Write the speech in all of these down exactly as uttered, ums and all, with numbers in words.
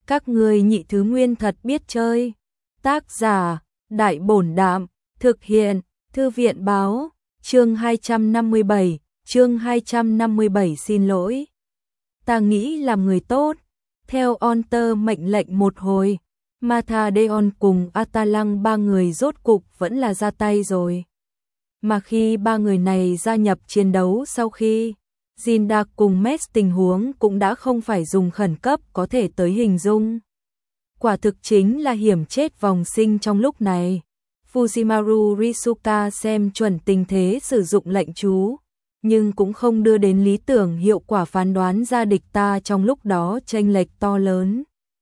Các ngươi nhị thứ nguyên thật biết chơi. Tác giả, Đại Bổn Đạm, thực hiện, Thư viện Báo, chương hai trăm năm mươi bảy, chương hai trăm năm mươi bảy xin lỗi. Ta nghĩ làm người tốt, theo Onter mệnh lệnh một hồi, Mathadeon cùng Atalang ba người rốt cục vẫn là ra tay rồi. Mà khi ba người này gia nhập chiến đấu sau khi Zindak cùng Mes tình huống cũng đã không phải dùng khẩn cấp có thể tới hình dung. Quả thực chính là hiểm chết vòng sinh trong lúc này. Fujimaru Risuka xem chuẩn tình thế sử dụng lệnh chú, nhưng cũng không đưa đến lý tưởng hiệu quả phán đoán ra địch ta trong lúc đó chênh lệch to lớn.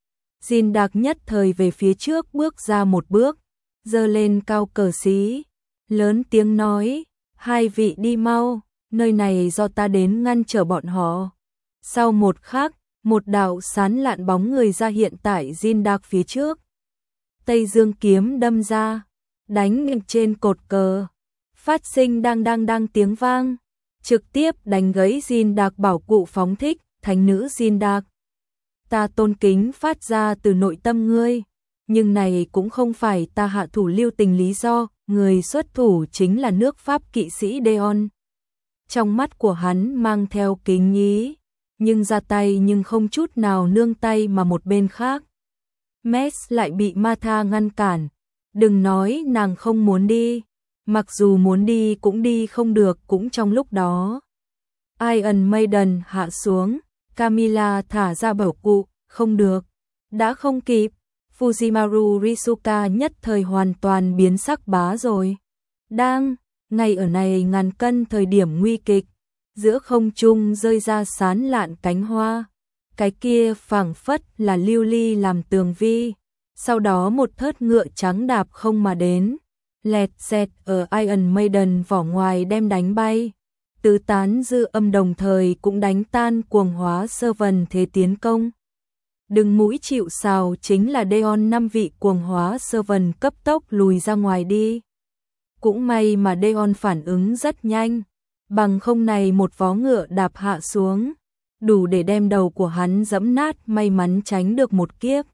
Zindak nhất thời về phía trước bước ra một bước, giơ lên cao cờ xí, lớn tiếng nói, hai vị đi mau, nơi này do ta đến ngăn trở bọn họ. Sau một khắc, một đạo sán lạn bóng người ra hiện tại Zindak phía trước. Tây Dương kiếm đâm ra, đánh trên cột cờ, phát sinh đang đang đang tiếng vang, trực tiếp đánh gãy Zindak bảo cụ phóng thích, thánh nữ Zindak. Ta tôn kính phát ra từ nội tâm ngươi, nhưng này cũng không phải ta hạ thủ lưu tình lý do, người xuất thủ chính là nước Pháp kỵ sĩ Deon. Trong mắt của hắn mang theo kính ý, nhưng ra tay nhưng không chút nào nương tay mà một bên khác. Mes lại bị Martha ngăn cản, đừng nói nàng không muốn đi, mặc dù muốn đi cũng đi không được cũng trong lúc đó. Iron Maiden hạ xuống, Camilla thả ra bảo cụ, không được, đã không kịp, Fujimaru Risuka nhất thời hoàn toàn biến sắc bá rồi. Đang, ngay ở này ngàn cân thời điểm nguy kịch, giữa không trung rơi ra sán lạn cánh hoa, cái kia phảng phất là lưu ly làm tường vi, sau đó một thớt ngựa trắng đạp không mà đến, lẹt xẹt ở Iron Maiden vỏ ngoài đem đánh bay, tứ tán dư âm đồng thời cũng đánh tan cuồng hóa sơ vần thế tiến công. Đừng mũi chịu sào chính là Deon năm vị cuồng hóa sơ vần cấp tốc lùi ra ngoài đi. Cũng may mà Deon phản ứng rất nhanh, bằng không này một vó ngựa đạp hạ xuống, đủ để đem đầu của hắn dẫm nát, may mắn tránh được một kiếp.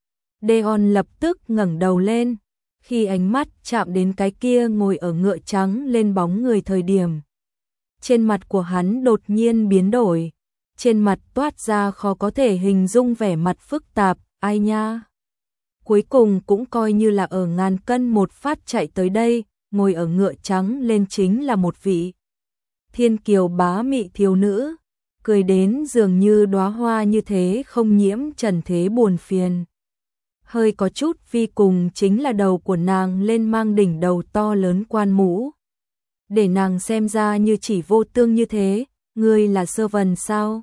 Deon lập tức ngẩng đầu lên, khi ánh mắt chạm đến cái kia ngồi ở ngựa trắng lên bóng người thời điểm. Trên mặt của hắn đột nhiên biến đổi, trên mặt toát ra khó có thể hình dung vẻ mặt phức tạp, ai nha. Cuối cùng cũng coi như là ở ngàn cân một phát chạy tới đây, ngồi ở ngựa trắng lên chính là một vị thiên kiều bá mị thiếu nữ, cười đến dường như đóa hoa như thế không nhiễm trần thế buồn phiền. Hơi có chút vi cùng chính là đầu của nàng lên mang đỉnh đầu to lớn quan mũ. Để nàng xem ra như chỉ vô tương như thế, ngươi là sơ vần sao?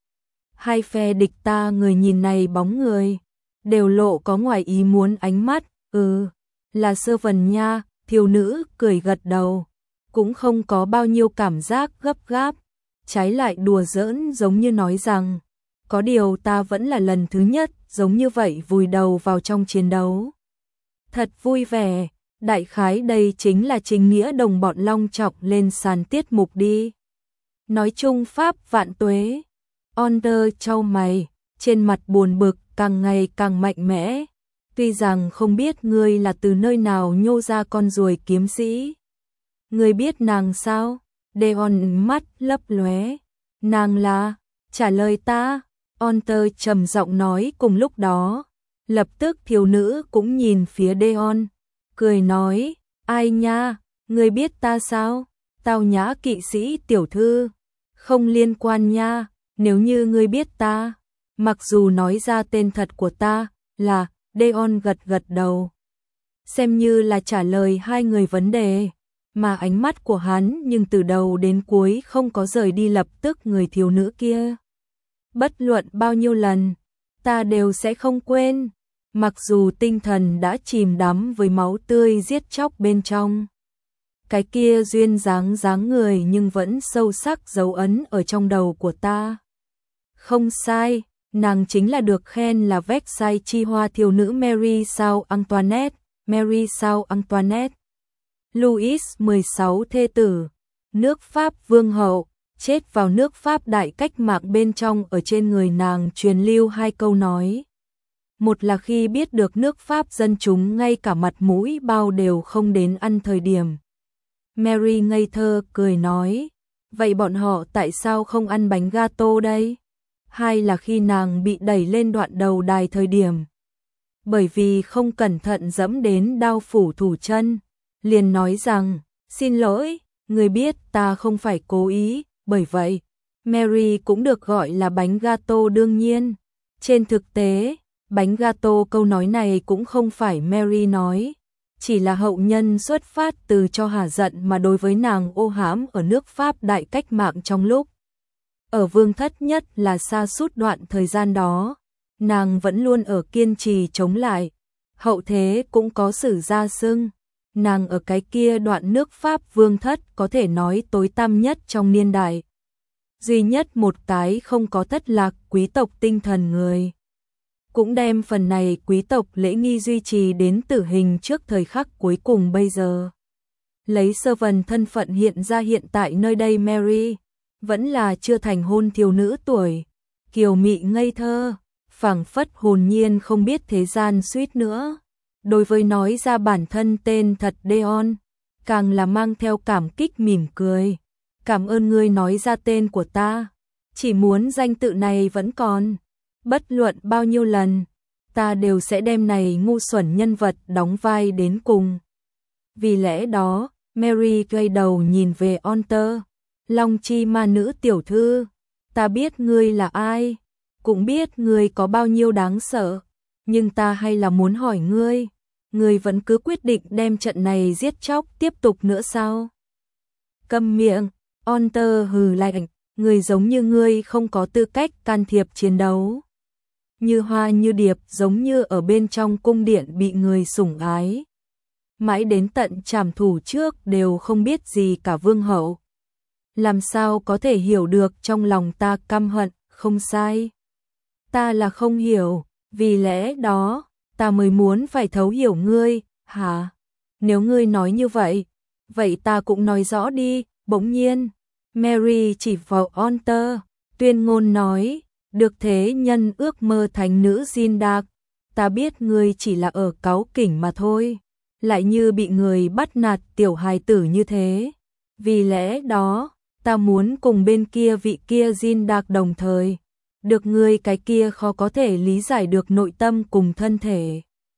Hai phe địch ta người nhìn này bóng người, đều lộ có ngoài ý muốn ánh mắt, ừ, là sơ vần nha, thiếu nữ cười gật đầu, cũng không có bao nhiêu cảm giác gấp gáp, trái lại đùa giỡn giống như nói rằng, có điều ta vẫn là lần thứ nhất giống như vậy vùi đầu vào trong chiến đấu. Thật vui vẻ, đại khái đây chính là chính nghĩa đồng bọn long trọng lên sàn tiết mục đi. Nói chung Pháp vạn tuế, Onder trao mày, trên mặt buồn bực càng ngày càng mạnh mẽ, tuy rằng không biết ngươi là từ nơi nào nhô ra con ruồi kiếm sĩ. Ngươi biết nàng sao? Deon mắt lấp lóe. Nàng là, trả lời ta. Onder trầm giọng nói cùng lúc đó. Lập tức thiếu nữ cũng nhìn phía Deon, cười nói, ai nha, ngươi biết ta sao? Tao nhã kỵ sĩ tiểu thư. Không liên quan nha, nếu như ngươi biết ta. Mặc dù nói ra tên thật của ta là, Deon gật gật đầu. Xem như là trả lời hai người vấn đề, mà ánh mắt của hắn nhưng từ đầu đến cuối không có rời đi lập tức người thiếu nữ kia. Bất luận bao nhiêu lần, ta đều sẽ không quên, mặc dù tinh thần đã chìm đắm với máu tươi giết chóc bên trong. Cái kia duyên dáng dáng người nhưng vẫn sâu sắc dấu ấn ở trong đầu của ta. Không sai, nàng chính là được khen là Versailles chi hoa thiếu nữ Mary sao Antoinette, Mary sao Antoinette. Louis mười sáu thê tử, nước Pháp vương hậu, chết vào nước Pháp đại cách mạng bên trong ở trên người nàng truyền lưu hai câu nói. Một là khi biết được nước Pháp dân chúng ngay cả mặt mũi bao đều không đến ăn thời điểm. Mary ngây thơ cười nói, vậy bọn họ tại sao không ăn bánh gato đây? Hai là khi nàng bị đẩy lên đoạn đầu đài thời điểm. Bởi vì không cẩn thận dẫm đến đao phủ thủ chân, liền nói rằng, xin lỗi, người biết ta không phải cố ý, bởi vậy, Mary cũng được gọi là bánh gato đương nhiên. Trên thực tế, bánh gato câu nói này cũng không phải Mary nói, chỉ là hậu nhân xuất phát từ cho hả giận mà đối với nàng ô hãm ở nước Pháp đại cách mạng trong lúc. Ở vương thất nhất là xa sút đoạn thời gian đó, nàng vẫn luôn ở kiên trì chống lại, hậu thế cũng có sử gia xưng, nàng ở cái kia đoạn nước Pháp vương thất có thể nói tối tăm nhất trong niên đại. Duy nhất một cái không có thất lạc quý tộc tinh thần người. Cũng đem phần này quý tộc lễ nghi duy trì đến tử hình trước thời khắc cuối cùng bây giờ. Lấy sơ vần thân phận hiện ra hiện tại nơi đây Mary, vẫn là chưa thành hôn thiếu nữ tuổi, kiều mị ngây thơ, phảng phất hồn nhiên không biết thế gian suýt nữa. Đối với nói ra bản thân tên thật Deon, càng là mang theo cảm kích mỉm cười. Cảm ơn ngươi nói ra tên của ta, chỉ muốn danh tự này vẫn còn. Bất luận bao nhiêu lần, ta đều sẽ đem này ngu xuẩn nhân vật đóng vai đến cùng. Vì lẽ đó, Mary gầy đầu nhìn về Onter, Long chi ma nữ tiểu thư, ta biết ngươi là ai, cũng biết ngươi có bao nhiêu đáng sợ, nhưng ta hay là muốn hỏi ngươi, ngươi vẫn cứ quyết định đem trận này giết chóc tiếp tục nữa sao? Câm miệng, Onter hừ lạnh, người giống như ngươi không có tư cách can thiệp chiến đấu. Như hoa như điệp giống như ở bên trong cung điện bị người sủng ái. Mãi đến tận trảm thủ trước đều không biết gì cả vương hậu. Làm sao có thể hiểu được trong lòng ta căm hận, không sai. Ta là không hiểu, vì lẽ đó, ta mới muốn phải thấu hiểu ngươi, hả? Nếu ngươi nói như vậy, vậy ta cũng nói rõ đi, bỗng nhiên. Mary chỉ vào Onter, tuyên ngôn nói, được thế nhân ước mơ thành nữ Zindak, ta biết ngươi chỉ là ở cáu kỉnh mà thôi, lại như bị người bắt nạt tiểu hài tử như thế. Vì lẽ đó, ta muốn cùng bên kia vị kia Zindak đồng thời, được ngươi cái kia khó có thể lý giải được nội tâm cùng thân thể.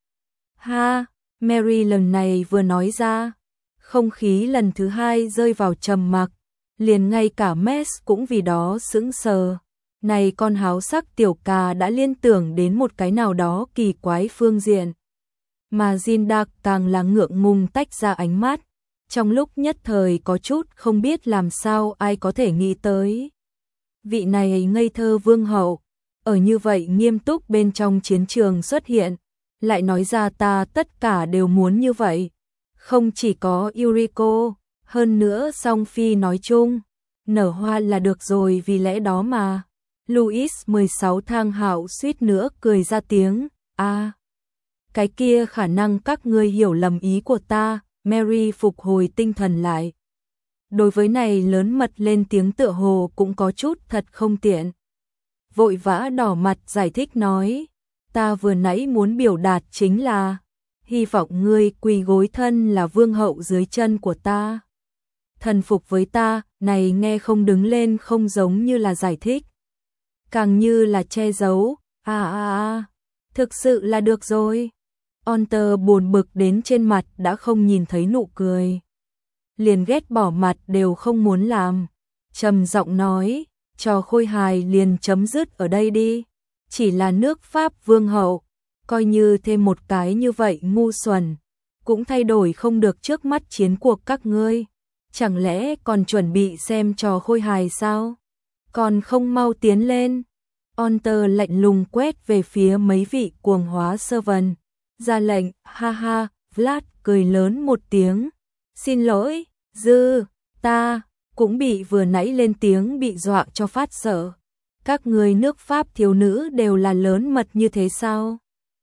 Ha, Mary lần này vừa nói ra, không khí lần thứ hai rơi vào trầm mặc, liền ngay cả Mess cũng vì đó sững sờ. Này con háo sắc tiểu cà đã liên tưởng đến một cái nào đó kỳ quái phương diện. Mà Zindak càng là ngượng ngùng tách ra ánh mắt, trong lúc nhất thời có chút không biết làm sao ai có thể nghĩ tới. Vị này ngây thơ vương hậu, ở như vậy nghiêm túc bên trong chiến trường xuất hiện, lại nói ra ta tất cả đều muốn như vậy. Không chỉ có Yuriko, hơn nữa song phi nói chung, nở hoa là được rồi vì lẽ đó mà. Louis mười sáu thang hạo suýt nữa cười ra tiếng, a à, cái kia khả năng các ngươi hiểu lầm ý của ta, Mary phục hồi tinh thần lại. Đối với này lớn mật lên tiếng tựa hồ cũng có chút thật không tiện. Vội vã đỏ mặt giải thích nói, ta vừa nãy muốn biểu đạt chính là, hy vọng ngươi quỳ gối thân là vương hậu dưới chân của ta. Thần phục với ta, này nghe không đứng lên không giống như là giải thích. Càng như là che giấu, à à à, thực sự là được rồi. Onter buồn bực đến trên mặt đã không nhìn thấy nụ cười. Liền ghét bỏ mặt đều không muốn làm. Trầm giọng nói, trò khôi hài liền chấm dứt ở đây đi. Chỉ là nước Pháp vương hậu, coi như thêm một cái như vậy ngu xuẩn, cũng thay đổi không được trước mắt chiến cuộc các ngươi. Chẳng lẽ còn chuẩn bị xem trò khôi hài sao? Còn không mau tiến lên. Onter lạnh lùng quét về phía mấy vị cuồng hóa servant, ra lệnh, ha ha. Vlad cười lớn một tiếng, xin lỗi, dư, ta cũng bị vừa nãy lên tiếng bị dọa cho phát sợ. Các người nước Pháp thiếu nữ đều là lớn mật như thế sao?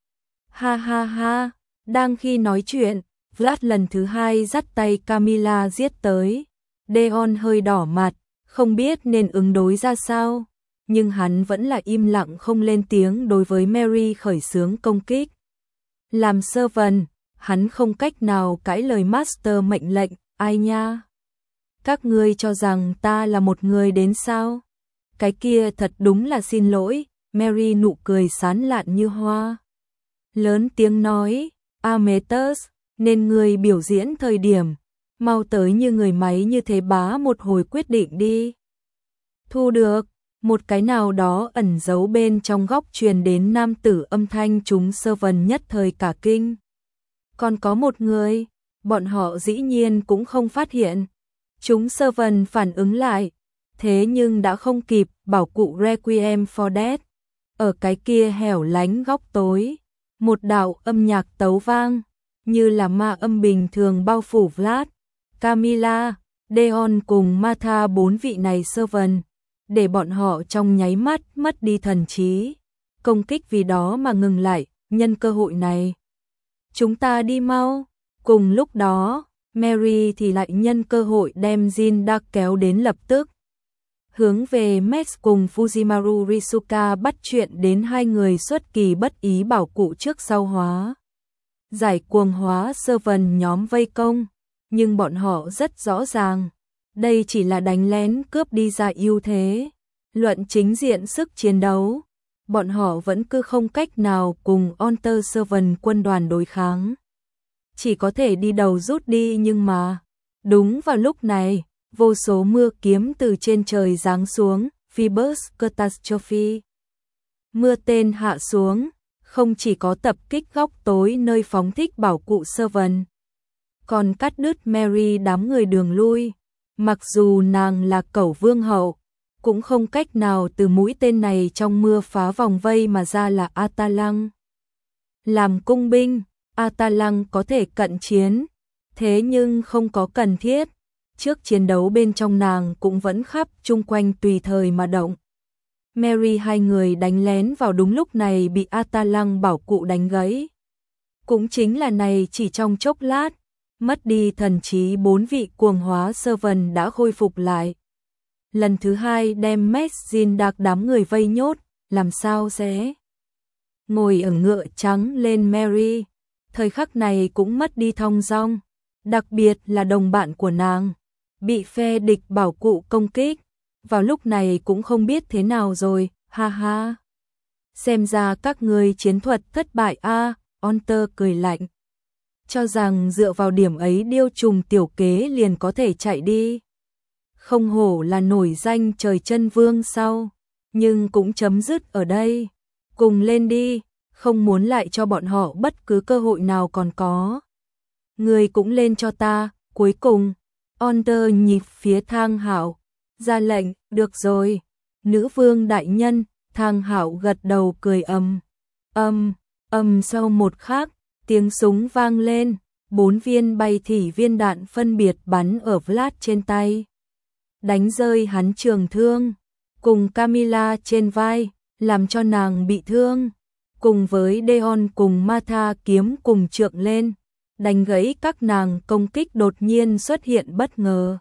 Ha ha ha, đang khi nói chuyện, Vlad lần thứ hai dắt tay Camilla giết tới. Deon hơi đỏ mặt, không biết nên ứng đối ra sao. nhưng hắn vẫn là im lặng không lên tiếng đối với Mary khởi xướng công kích. Làm servant, hắn không cách nào cãi lời master mệnh lệnh, ai nha? Các ngươi cho rằng ta là một người đến sao? Cái kia thật đúng là xin lỗi, Mary nụ cười sán lạn như hoa. Lớn tiếng nói, Ametus, nên người biểu diễn thời điểm, mau tới như người máy như thế bá một hồi quyết định đi. Thu được, một cái nào đó ẩn giấu bên trong góc truyền đến nam tử âm thanh chúng servant nhất thời cả kinh. Còn có một người, bọn họ dĩ nhiên cũng không phát hiện. Chúng servant phản ứng lại, thế nhưng đã không kịp, bảo cụ Requiem for Death. Ở cái kia hẻo lánh góc tối, một đạo âm nhạc tấu vang, như là ma âm bình thường bao phủ Vlad, Camilla, Deon cùng Martha bốn vị này servant, để bọn họ trong nháy mắt mất đi thần trí. Công kích vì đó mà ngừng lại, nhân cơ hội này. Chúng ta đi mau. Cùng lúc đó, Mary thì lại nhân cơ hội đem Jin đã kéo đến lập tức. Hướng về Max cùng Fujimaru Risuka bắt chuyện đến hai người xuất kỳ bất ý bảo cụ trước sau hóa. Giải cuồng hóa servant nhóm vây công, nhưng bọn họ rất rõ ràng. Đây chỉ là đánh lén cướp đi ra ưu thế. Luận chính diện sức chiến đấu, bọn họ vẫn cứ không cách nào cùng Alter Servant quân đoàn đối kháng. Chỉ có thể đi đầu rút đi nhưng mà, đúng vào lúc này, vô số mưa kiếm từ trên trời giáng xuống, Phoebus Catastrophe. Mưa tên hạ xuống, không chỉ có tập kích góc tối nơi phóng thích bảo cụ Servant, còn cắt đứt Mary đám người đường lui. Mặc dù nàng là cẩu vương hậu, cũng không cách nào từ mũi tên này trong mưa phá vòng vây mà ra là Atalang. Làm cung binh, Atalang có thể cận chiến, thế nhưng không có cần thiết. Trước chiến đấu bên trong nàng cũng vẫn khắp chung quanh tùy thời mà động. Mary hai người đánh lén vào đúng lúc này bị Atalang bảo cụ đánh gãy. Cũng chính là này chỉ trong chốc lát, mất đi thần trí bốn vị cuồng hóa servant đã khôi phục lại. Lần thứ hai đem Maxine đặc đám người vây nhốt, làm sao sẽ? Ngồi ở ngựa trắng lên Mary, thời khắc này cũng mất đi thong dong, đặc biệt là đồng bạn của nàng, bị phe địch bảo cụ công kích, vào lúc này cũng không biết thế nào rồi, ha ha. Xem ra các người chiến thuật thất bại a, à, Alter cười lạnh. Cho rằng dựa vào điểm ấy điêu trùng tiểu kế liền có thể chạy đi. Không hổ là nổi danh trời chân vương sau, nhưng cũng chấm dứt ở đây. Cùng lên đi, không muốn lại cho bọn họ bất cứ cơ hội nào còn có. Người cũng lên cho ta, cuối cùng, Alter nhịp phía Thang Hạo, ra lệnh, được rồi. Nữ vương đại nhân, Thang Hạo gật đầu cười ầm, ầm, ầm sau một khắc. Tiếng súng vang lên, bốn viên bay thỉ viên đạn phân biệt bắn ở Vlad trên tay. Đánh rơi hắn trường thương, cùng Camilla trên vai, làm cho nàng bị thương. Cùng với Deon cùng Martha kiếm cùng trượng lên, đánh gãy các nàng công kích đột nhiên xuất hiện bất ngờ.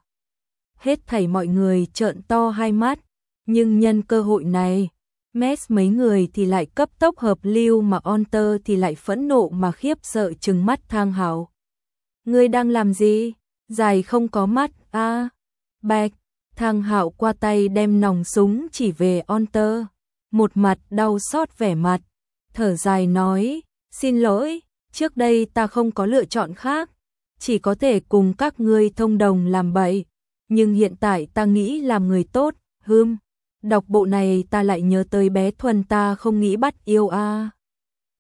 Hết thảy mọi người trợn to hai mắt, nhưng nhân cơ hội này, Mess mấy người thì lại cấp tốc hợp lưu mà Alter thì lại phẫn nộ mà khiếp sợ trừng mắt Thang Hạo. Ngươi đang làm gì? Dài không có mắt, a à. Bạch, Thang Hạo qua tay đem nòng súng chỉ về Alter, một mặt đau xót vẻ mặt, thở dài nói, xin lỗi, trước đây ta không có lựa chọn khác, chỉ có thể cùng các ngươi thông đồng làm bậy, nhưng hiện tại ta nghĩ làm người tốt, hưm. Đọc bộ này ta lại nhớ tới bé Thuần ta không nghĩ bắt yêu a.